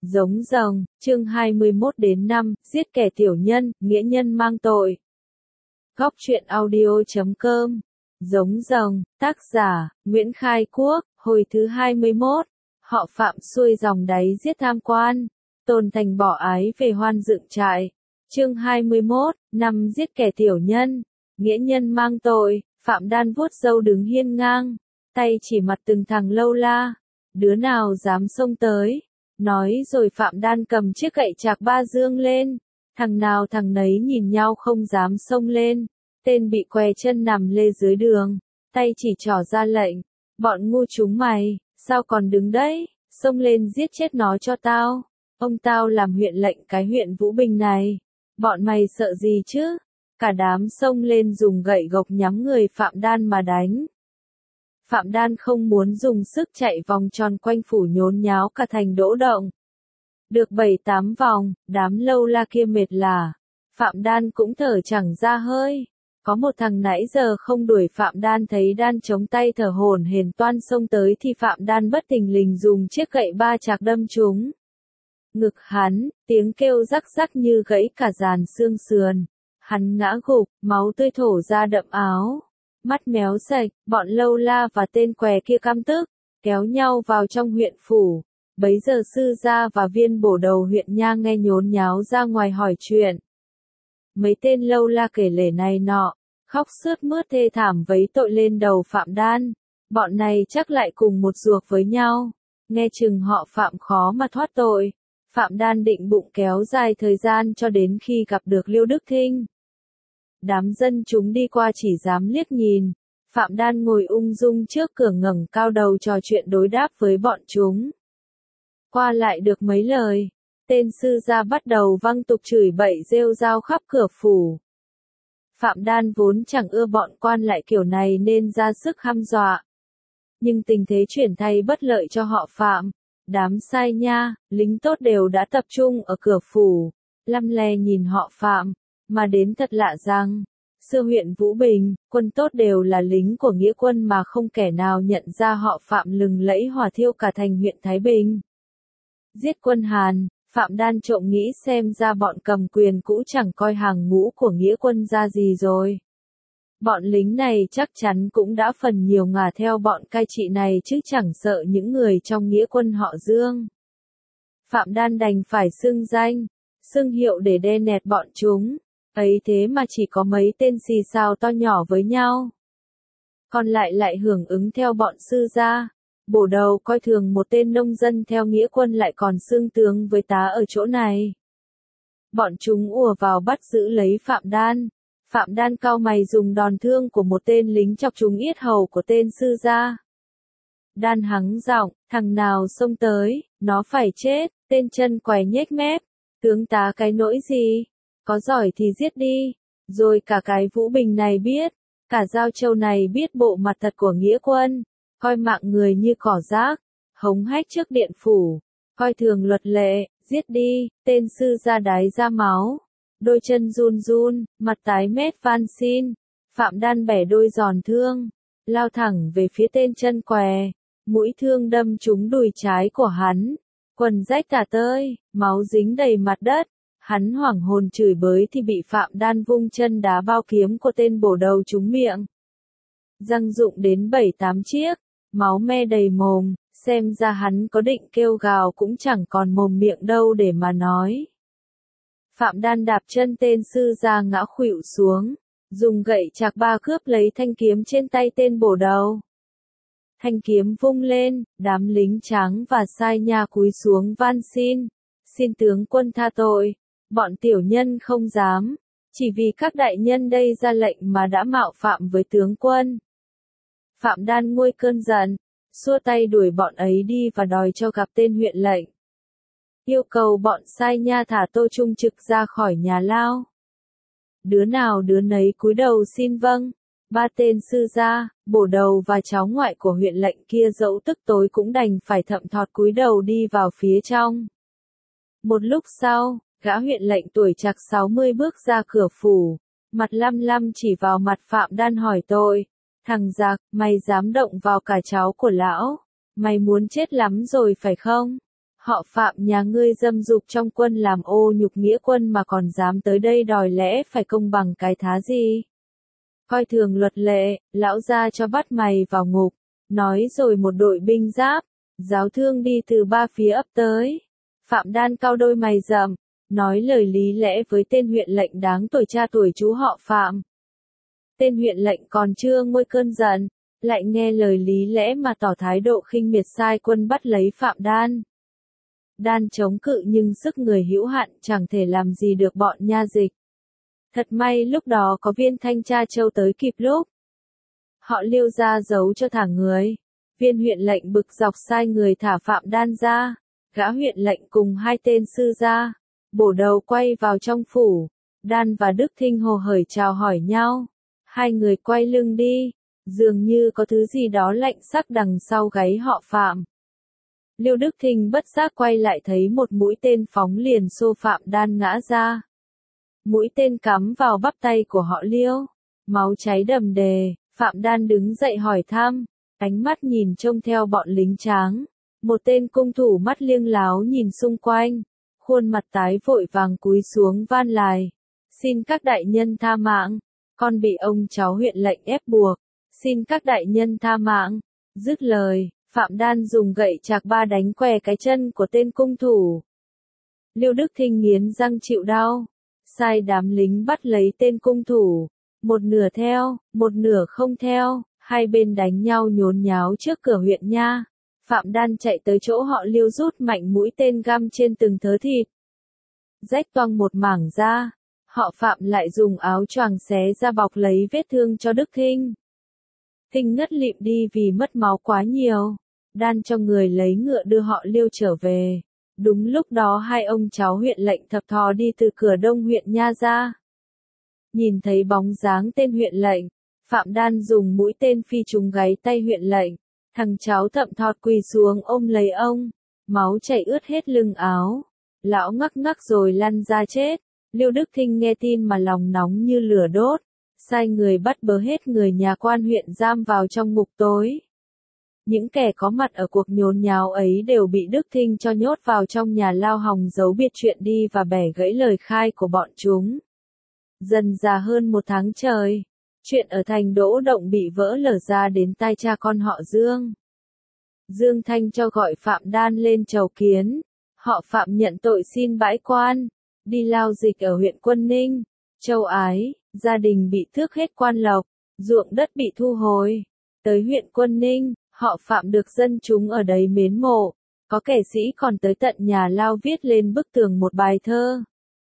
Giống rồng, chương 21-5, giết kẻ tiểu nhân, nghĩa nhân mang tội. Góc truyện audio.com. Giống rồng, tác giả, Nguyễn Khai Quốc, hồi thứ 21. Họ Phạm xuôi dòng đáy giết tham quan, Tôn Thành bỏ ái về hoan dựng trại. Chương 21, năm giết kẻ tiểu nhân, nghĩa nhân mang tội. Phạm Đan vuốt râu đứng hiên ngang, tay chỉ mặt từng thằng lâu la. Đứa nào dám xông tới? Nói rồi Phạm Đan cầm chiếc gậy chạc ba dương lên. Thằng nào thằng nấy nhìn nhau không dám xông lên. Tên bị què chân nằm lê dưới đường, tay chỉ trỏ ra lệnh. Bọn ngu chúng mày, sao còn đứng đấy? Xông lên giết chết nó cho tao. Ông tao làm huyện lệnh cái huyện Vũ Bình này. Bọn mày sợ gì chứ? Cả đám xông lên dùng gậy gộc nhắm người Phạm Đan mà đánh. Phạm Đan không muốn dùng sức chạy vòng tròn quanh phủ nhốn nháo cả thành đỗ động. Được 7-8 vòng, đám lâu la kia mệt lả. Phạm Đan cũng thở chẳng ra hơi. Có một thằng nãy giờ không đuổi Phạm Đan thấy Đan chống tay thở hổn hển toan xông tới thì Phạm Đan bất thình lình dùng chiếc gậy ba chạc đâm trúng ngực hắn, tiếng kêu rắc rắc như gãy cả dàn xương sườn. Hắn ngã gục, máu tươi thổ ra đậm áo. Mắt méo sạch, bọn lâu la và tên què kia căm tức, kéo nhau vào trong huyện phủ. Bấy giờ sư gia và viên bổ đầu huyện nha nghe nhốn nháo ra ngoài hỏi chuyện. Mấy tên lâu la kể lể này nọ, khóc sướt mướt thê thảm vấy tội lên đầu Phạm Đan. Bọn này chắc lại cùng một ruột với nhau, nghe chừng họ Phạm khó mà thoát tội. Phạm Đan định bụng kéo dài thời gian cho đến khi gặp được Liêu Đức Thinh. Đám dân chúng đi qua chỉ dám liếc nhìn. Phạm Đan ngồi ung dung trước cửa ngẩng cao đầu trò chuyện đối đáp với bọn chúng. Qua lại được mấy lời, tên sư gia bắt đầu văng tục chửi bậy rêu rao khắp cửa phủ. Phạm Đan vốn chẳng ưa bọn quan lại kiểu này nên ra sức hăm dọa. Nhưng tình thế chuyển thay bất lợi cho họ Phạm. Đám sai nha, lính tốt đều đã tập trung ở cửa phủ, lăm le nhìn họ Phạm. Mà đến thật lạ rằng, xưa huyện Vũ Bình, quân tốt đều là lính của nghĩa quân mà không kẻ nào nhận ra họ Phạm lừng lẫy hỏa thiêu cả thành huyện Thái Bình. Giết quân Hàn, Phạm Đan trộm nghĩ xem ra bọn cầm quyền cũ chẳng coi hàng ngũ của nghĩa quân ra gì rồi. Bọn lính này chắc chắn cũng đã phần nhiều ngả theo bọn cai trị này chứ chẳng sợ những người trong nghĩa quân họ Dương. Phạm Đan đành phải xưng danh, xưng hiệu để đe nẹt bọn chúng. Ấy thế mà chỉ có mấy tên xì xào to nhỏ với nhau. Còn lại hưởng ứng theo bọn sư gia. Bổ đầu coi thường một tên nông dân theo nghĩa quân lại còn xưng tướng với tá ở chỗ này. Bọn chúng ùa vào bắt giữ lấy Phạm Đan. Phạm Đan cau mày dùng đòn thương của một tên lính chọc trúng yết hầu của tên sư gia. Đan hắng giọng, thằng nào xông tới, nó phải chết. Tên chân quài nhếch mép, tướng tá cái nỗi gì? Có giỏi thì giết đi, rồi cả cái Vũ Bình này biết, cả Giao Châu này biết bộ mặt thật của nghĩa quân, coi mạng người như cỏ rác, hống hách trước điện phủ, coi thường luật lệ, giết đi. Tên sư gia đái ra máu, đôi chân run run, mặt tái mét van xin. Phạm Đan bẻ đôi giòn thương, lao thẳng về phía tên chân què, mũi thương đâm trúng đùi trái của hắn, quần rách tả tơi, máu dính đầy mặt đất. Hắn hoảng hồn chửi bới thì bị Phạm Đan vung chân đá bao kiếm của tên bổ đầu trúng miệng. Răng rụng đến 7-8 chiếc, máu me đầy mồm, xem ra hắn có định kêu gào cũng chẳng còn mồm miệng đâu để mà nói. Phạm Đan đạp chân tên sư gia ngã khuỵu xuống, dùng gậy chạc ba cướp lấy thanh kiếm trên tay tên bổ đầu. Thanh kiếm vung lên, đám lính trắng và sai nha cúi xuống van xin tướng quân tha tội. Bọn tiểu nhân không dám, chỉ vì các đại nhân đây ra lệnh mà đã mạo phạm với tướng quân. Phạm Đan nguôi cơn giận, xua tay đuổi bọn ấy đi và đòi cho gặp tên huyện lệnh. Yêu cầu bọn sai nha thả Tô Trung Trực ra khỏi nhà lao. Đứa nào đứa nấy cúi đầu xin vâng. Ba tên sư gia, bổ đầu và cháu ngoại của huyện lệnh kia dẫu tức tối cũng đành phải thậm thọt cúi đầu đi vào phía trong. Một lúc sau, gã huyện lệnh tuổi chạc 60 bước ra cửa phủ, mặt lăm lăm chỉ vào mặt Phạm Đan hỏi tội. Thằng giặc, mày dám động vào cả cháu của lão, mày muốn chết lắm rồi phải không? Họ Phạm nhà ngươi dâm dục trong quân làm ô nhục nghĩa quân mà còn dám tới đây đòi lẽ phải công bằng cái thá gì? Coi thường luật lệ, lão gia cho bắt mày vào ngục. Nói rồi một đội binh giáp, giáo thương đi từ ba phía ấp tới. Phạm Đan cau đôi mày rậm, nói lời lý lẽ với tên huyện lệnh đáng tuổi cha tuổi chú họ Phạm. Tên huyện lệnh còn chưa nguôi cơn giận, lại nghe lời lý lẽ mà tỏ thái độ khinh miệt sai quân bắt lấy Phạm Đan. Đan chống cự nhưng sức người hữu hạn chẳng thể làm gì được bọn nha dịch. Thật may lúc đó có viên thanh tra Châu tới kịp lúc. Họ Liêu ra giấu cho thả người. Viên huyện lệnh bực dọc sai người thả Phạm Đan ra. Gã huyện lệnh cùng hai tên sư ra. Bổ đầu quay vào trong phủ. Đan và Đức Thinh hồ hởi chào hỏi nhau. Hai người quay lưng đi. Dường như có thứ gì đó lạnh sắc đằng sau gáy họ Phạm. Liêu Đức Thinh bất giác quay lại thấy một mũi tên phóng liền xô Phạm Đan ngã ra. Mũi tên cắm vào bắp tay của họ Liêu. Máu cháy đầm đề, Phạm Đan đứng dậy hỏi thăm, ánh mắt nhìn trông theo bọn lính tráng. Một tên cung thủ mắt liêng láo nhìn xung quanh, khuôn mặt tái vội vàng cúi xuống van lài. Xin các đại nhân tha mạng, con bị ông cháu huyện lệnh ép buộc, xin các đại nhân tha mạng. Dứt lời, Phạm Đan dùng gậy chạc ba đánh què cái chân của tên cung thủ. Liêu Đức Thinh nghiến răng chịu đau, sai đám lính bắt lấy tên cung thủ, một nửa theo, một nửa không theo, hai bên đánh nhau nhốn nháo trước cửa huyện nha. Phạm Đan chạy tới chỗ họ Liêu rút mạnh mũi tên găm trên từng thớ thịt. Rách toang một mảng da, họ Phạm lại dùng áo choàng xé ra bọc lấy vết thương cho Đức Thinh. Thinh ngất lịm đi vì mất máu quá nhiều. Đan cho người lấy ngựa đưa họ Liêu trở về. Đúng lúc đó hai ông cháu huyện lệnh thập thò đi từ cửa đông huyện nha ra. Nhìn thấy bóng dáng tên huyện lệnh, Phạm Đan dùng mũi tên phi trúng gáy tay huyện lệnh. Thằng cháu thậm thọt quỳ xuống ôm lấy ông, máu chảy ướt hết lưng áo. Lão ngắc ngắc rồi lăn ra chết. Liêu Đức Thinh nghe tin mà lòng nóng như lửa đốt, sai người bắt bớ hết người nhà quan huyện giam vào trong ngục tối. Những kẻ có mặt ở cuộc nhốn nháo ấy đều bị Đức Thinh cho nhốt vào trong nhà lao hòng giấu biệt chuyện đi và bẻ gãy lời khai của bọn chúng. Dần dà hơn một tháng trời, chuyện ở thành Đỗ Động bị vỡ lở ra đến tai cha con họ Dương. Dương Thanh cho gọi Phạm Đan lên chầu kiến. Họ Phạm nhận tội xin bãi quan, đi lao dịch ở huyện Quân Ninh, Châu Ái, gia đình bị tước hết quan lộc, ruộng đất bị thu hồi. Tới huyện Quân Ninh, họ Phạm được dân chúng ở đấy mến mộ, có kẻ sĩ còn tới tận nhà lao viết lên bức tường một bài thơ.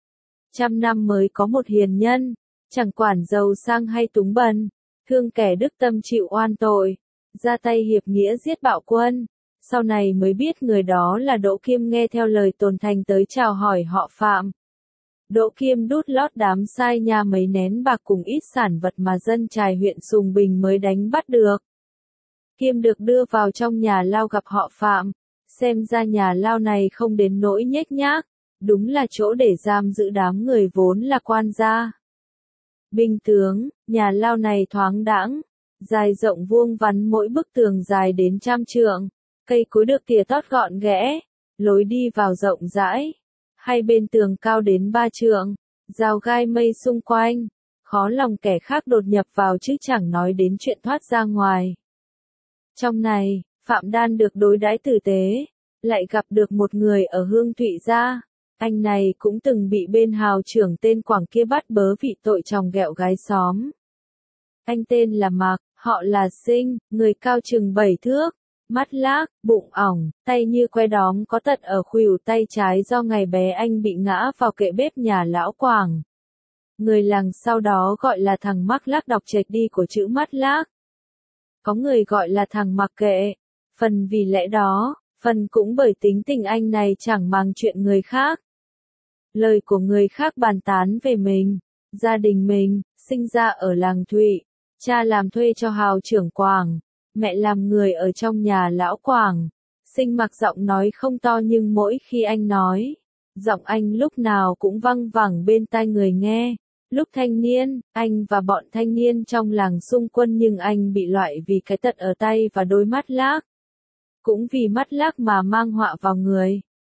100 năm mới có một hiền nhân, chẳng quản giàu sang hay túng bần, thương kẻ đức tâm chịu oan tội, ra tay hiệp nghĩa giết bạo quân. Sau này mới biết người đó là Đỗ Kiêm nghe theo lời Tồn Thành tới chào hỏi họ Phạm. Đỗ Kiêm đút lót đám sai nha mấy nén bạc cùng ít sản vật mà dân trài huyện Sùng Bình mới đánh bắt được. Kiêm được đưa vào trong nhà lao gặp họ Phạm, xem ra nhà lao này không đến nỗi nhếch nhác, đúng là chỗ để giam giữ đám người vốn là quan gia. Binh tướng, nhà lao này thoáng đãng, dài rộng vuông vắn mỗi bức tường dài đến 100 trượng, cây cối được tỉa tót gọn ghẽ, lối đi vào rộng rãi, hai bên tường cao đến 3 trượng, rào gai mây xung quanh, khó lòng kẻ khác đột nhập vào chứ chẳng nói đến chuyện thoát ra ngoài. Trong này, Phạm Đan được đối đãi tử tế, lại gặp được một người ở Hương Thụy gia. Anh này cũng từng bị bên hào trưởng tên Quảng kia bắt bớ vì tội chồng ghẹo gái xóm. Anh tên là Mạc, họ là Sinh, người cao chừng 7 thước, mắt lác, bụng ỏng, tay như que đóm có tật ở khuỷu tay trái do ngày bé anh bị ngã vào kệ bếp nhà lão Quảng. Người làng sau đó gọi là thằng Mắc Lác đọc chệch đi của chữ mắt lác. Có người gọi là thằng Mặc Kệ, phần vì lẽ đó, phần cũng bởi tính tình anh này chẳng màng chuyện người khác. Lời của người khác bàn tán về mình, gia đình mình, sinh ra ở làng Thụy, cha làm thuê cho hào trưởng Quảng, mẹ làm người ở trong nhà lão Quảng. Sinh mặc giọng nói không to nhưng mỗi khi anh nói, giọng anh lúc nào cũng văng vẳng bên tai người nghe. Lúc thanh niên, anh và bọn thanh niên trong làng xung quân nhưng anh bị loại vì cái tật ở tay và đôi mắt lác. Cũng vì mắt lác mà mang họa vào người.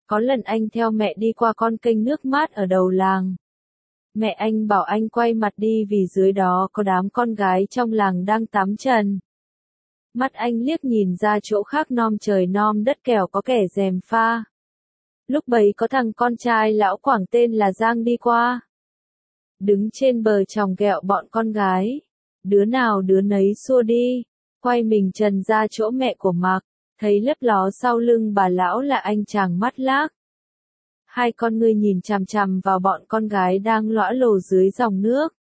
Có lần anh theo mẹ đi qua con kênh nước mát ở đầu làng. Mẹ anh bảo anh quay mặt đi vì dưới đó có đám con gái trong làng đang tắm trần. Mắt anh liếc nhìn ra chỗ khác nom trời nom đất kẻo có kẻ gièm pha. Lúc bấy có thằng con trai lão Quảng tên là Giang đi qua. Đứng trên bờ chòng ghẹo bọn con gái. Đứa nào đứa nấy xua đi. Quay mình trần ra chỗ mẹ của Mạc. Thấy lấp ló sau lưng bà lão là anh chàng mắt lác. Hai con ngươi nhìn chằm chằm vào bọn con gái đang lõa lồ dưới dòng nước.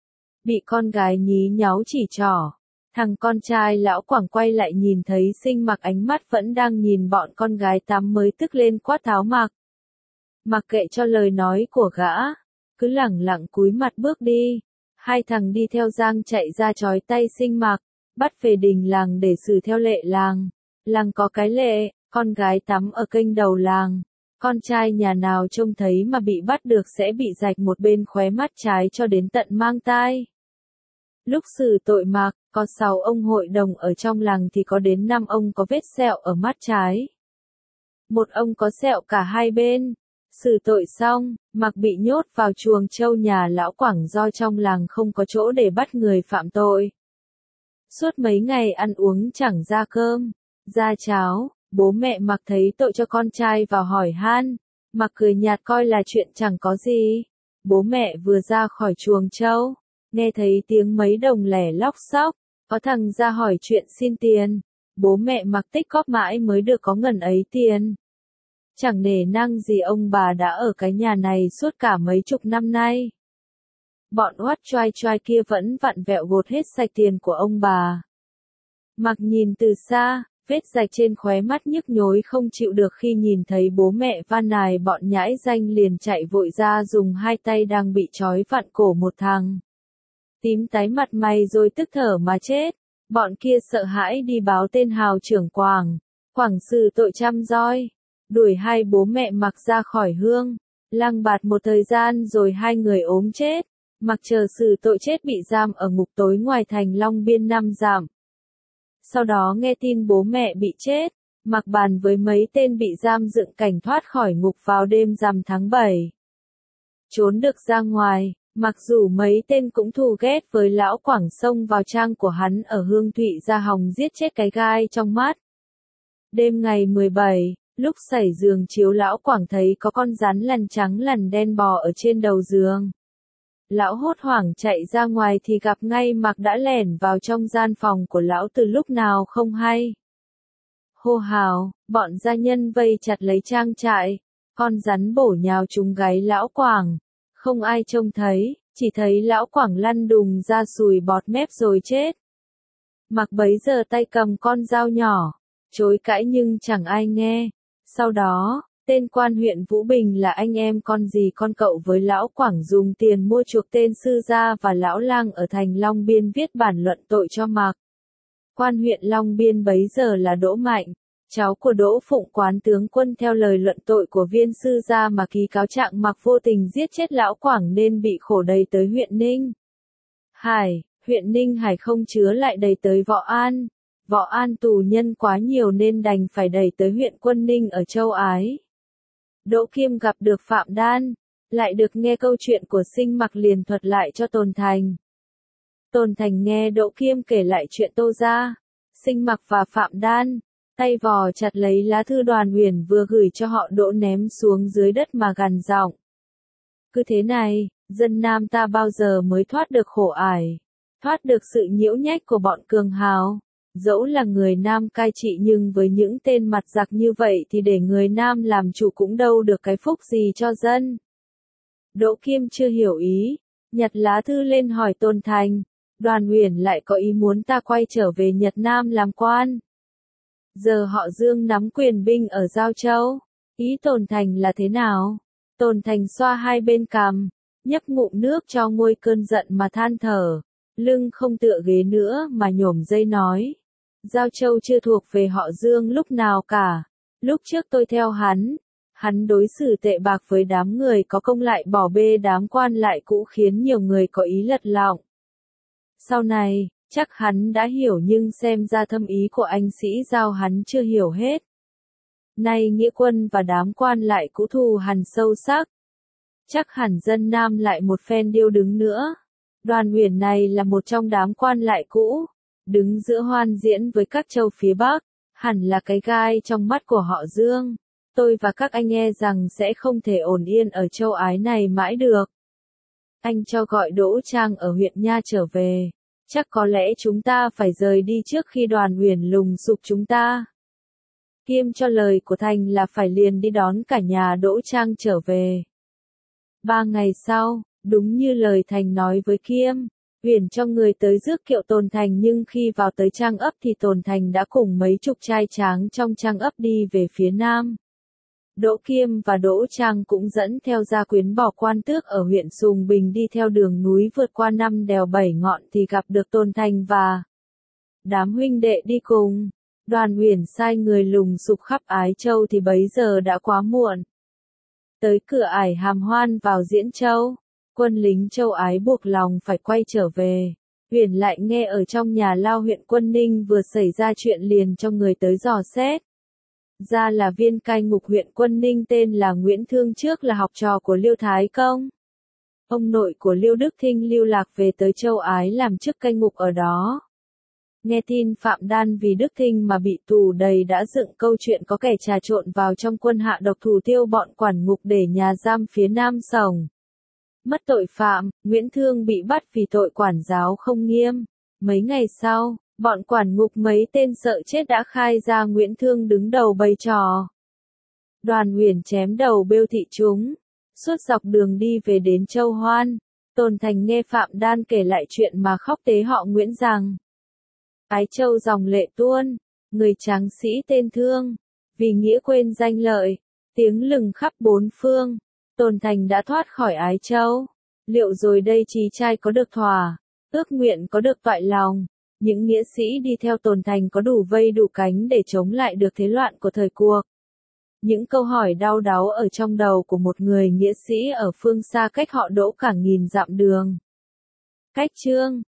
Bị con gái nhí nháo chỉ trỏ. Thằng con trai lão Quảng quay lại nhìn thấy Sinh Mặc ánh mắt vẫn đang nhìn bọn con gái tắm mới tức lên quát tháo Mạc. Mặc kệ cho lời nói của gã. Cứ lẳng lặng cúi mặt bước đi. Hai thằng đi theo Giang chạy ra trói tay Sinh Mặc. Bắt về đình làng để xử theo lệ làng. Làng có cái lệ, con gái tắm ở kênh đầu làng. Con trai nhà nào trông thấy mà bị bắt được sẽ bị rạch một bên khóe mắt trái cho đến tận mang tai. Lúc xử tội Mạc, có 6 ông hội đồng ở trong làng thì có đến 5 ông có vết sẹo ở mắt trái. Một ông có sẹo cả hai bên. Xử tội xong, Mạc bị nhốt vào chuồng trâu nhà lão Quảng do trong làng không có chỗ để bắt người phạm tội. Suốt mấy ngày ăn uống chẳng ra cơm, ra cháo, bố mẹ Mạc thấy tội cho con trai vào hỏi han. Mạc cười nhạt coi là chuyện chẳng có gì. Bố mẹ vừa ra khỏi chuồng trâu, nghe thấy tiếng mấy đồng lẻ lóc xóc, có thằng ra hỏi chuyện xin tiền. Bố mẹ Mạc tích cóp mãi mới được có ngần ấy tiền. Chẳng nể nang gì ông bà đã ở cái nhà này suốt cả mấy chục năm nay. Bọn oát choai choai kia vẫn vặn vẹo gột hết sạch tiền của ông bà. Mạc nhìn từ xa, vết rạch trên khóe mắt nhức nhối không chịu được khi nhìn thấy bố mẹ van nài bọn nhãi danh liền chạy vội ra dùng hai tay đang bị trói vặn cổ một thằng. Tím tái mặt mày rồi tức thở mà chết. Bọn kia sợ hãi đi báo tên hào trưởng Quảng. Quảng xử tội trăm roi. Đuổi hai bố mẹ Mạc ra khỏi hương. Lăng bạt một thời gian rồi hai người ốm chết. Mạc chờ xử tội chết bị giam ở ngục tối ngoài thành Long Biên 5 dặm. Sau đó nghe tin bố mẹ bị chết, Mạc bàn với mấy tên bị giam dựng cảnh thoát khỏi ngục vào đêm rằm tháng 7. Trốn được ra ngoài, mặc dù mấy tên cũng thù ghét với lão Quảng xông vào trang của hắn ở Hương Thụy ra hòng giết chết cái gai trong mắt. Đêm ngày 17, lúc sẩy giường chiếu lão Quảng thấy có con rắn lằn trắng lằn đen bò ở trên đầu giường. Lão hốt hoảng chạy ra ngoài thì gặp ngay Mạc đã lẻn vào trong gian phòng của lão từ lúc nào không hay. Hô hào, bọn gia nhân vây chặt lấy trang trại, con rắn bổ nhào trúng gáy lão Quảng. Không ai trông thấy, chỉ thấy lão Quảng lăn đùng ra sùi bọt mép rồi chết. Mạc bấy giờ tay cầm con dao nhỏ, chối cãi nhưng chẳng ai nghe. Sau đó, tên quan huyện Vũ Bình là anh em con dì con cậu với lão Quảng dùng tiền mua chuộc tên sư gia và lão lang ở thành Long Biên viết bản luận tội cho Mạc. Quan huyện Long Biên bấy giờ là Đỗ Mạnh, cháu của Đỗ Phụng Quán tướng quân theo lời luận tội của viên sư gia mà ký cáo trạng Mạc vô tình giết chết lão Quảng nên bị khổ đầy tới huyện Ninh Hải. Huyện Ninh Hải không chứa lại đầy tới Võ An. Võ An tù nhân quá nhiều nên đành phải đẩy tới huyện Quân Ninh ở Châu Ái. Đỗ Kiêm gặp được Phạm Đan, lại được nghe câu chuyện của Sinh Mặc liền thuật lại cho Tồn Thành. Tồn Thành nghe Đỗ Kiêm kể lại chuyện Tô gia, Sinh Mặc và Phạm Đan, tay vò chặt lấy lá thư Đoàn Huyền vừa gửi cho họ Đỗ ném xuống dưới đất mà gằn giọng. Cứ thế này, dân Nam ta bao giờ mới thoát được khổ ải, thoát được sự nhiễu nhách của bọn cường hào. Dẫu là người Nam cai trị nhưng với những tên mặt giặc như vậy thì để người Nam làm chủ cũng đâu được cái phúc gì cho dân. Đỗ Kiêm chưa hiểu ý, nhặt lá thư lên hỏi Tôn Thành, Đoàn Huyền lại có ý muốn ta quay trở về Nhật Nam làm quan. Giờ họ Dương nắm quyền binh ở Giao Châu, ý Tôn Thành là thế nào? Tôn Thành xoa hai bên cằm, nhấp ngụm nước cho nguôi cơn giận mà than thở, lưng không tựa ghế nữa mà nhổm dây nói. Giao Châu chưa thuộc về họ Dương lúc nào cả. Lúc trước tôi theo hắn đối xử tệ bạc với đám người có công lại bỏ bê đám quan lại cũ khiến nhiều người có ý lật lọng. Sau này, chắc hắn đã hiểu nhưng xem ra thâm ý của anh sĩ Giao hắn chưa hiểu hết. Nay nghĩa quân và đám quan lại cũ thù hằn sâu sắc. Chắc hẳn dân Nam lại một phen điêu đứng nữa. Đoàn Uyển này là một trong đám quan lại cũ, đứng giữa hoan diễn với các châu phía Bắc, hẳn là cái gai trong mắt của họ Dương. Tôi và các anh e rằng sẽ không thể ổn yên ở châu Ái này mãi được. Anh cho gọi Đỗ Trang ở huyện Nha trở về. Chắc có lẽ chúng ta phải rời đi trước khi Đoàn Uyển lùng sục chúng ta. Kiêm cho lời của Thành là phải liền đi đón cả nhà Đỗ Trang trở về. 3 ngày sau, đúng như lời Thành nói với Kiêm, Uyển cho người tới rước kiệu Tồn Thành, nhưng khi vào tới Trang ấp thì Tồn Thành đã cùng mấy chục trai tráng trong Trang ấp đi về phía Nam. Đỗ Kiêm và Đỗ Trang cũng dẫn theo gia quyến bỏ quan tước ở huyện Sùng Bình đi theo đường núi vượt qua 5 đèo 7 ngọn thì gặp được Tồn Thành và đám huynh đệ đi cùng. Đoàn Uyển sai người lùng sục khắp Ái Châu thì bấy giờ đã quá muộn. Tới cửa ải Hàm Hoan vào Diễn Châu, quân lính Châu Ái buộc lòng phải quay trở về. Uyển lại nghe ở trong nhà lao huyện Quân Ninh vừa xảy ra chuyện, liền cho người tới dò xét. Ra là viên cai ngục huyện Quân Ninh tên là Nguyễn Thương, trước là học trò của Liêu Thái Công. Ông nội của Liêu Đức Thinh lưu lạc về tới Châu Ái làm chức cai ngục ở đó. Nghe tin Phạm Đan vì Đức Thinh mà bị tù đầy đã dựng câu chuyện có kẻ trà trộn vào trong quân hạ độc thủ tiêu bọn quản ngục để nhà giam phía Nam sổng. Mất tội phạm, Nguyễn Thương bị bắt vì tội quản giáo không nghiêm. Mấy ngày sau, bọn quản ngục mấy tên sợ chết đã khai ra Nguyễn Thương đứng đầu bày trò. Đoàn Uyển chém đầu bêu thị chúng. Suốt dọc đường đi về đến Châu Hoan, Tồn Thành nghe Phạm Đan kể lại chuyện mà khóc tế họ Nguyễn rằng Ái Châu dòng lệ tuôn, người tráng sĩ tên Thương, vì nghĩa quên danh lợi, tiếng lừng khắp bốn phương. Tồn Thành đã thoát khỏi Ái Châu. Liệu rồi đây trí trai có được thỏa, ước nguyện có được toại lòng, những nghĩa sĩ đi theo Tồn Thành có đủ vây đủ cánh để chống lại được thế loạn của thời cuộc? Những câu hỏi đau đáu ở trong đầu của một người nghĩa sĩ ở phương xa cách họ Đỗ cả nghìn dặm đường. Cách chương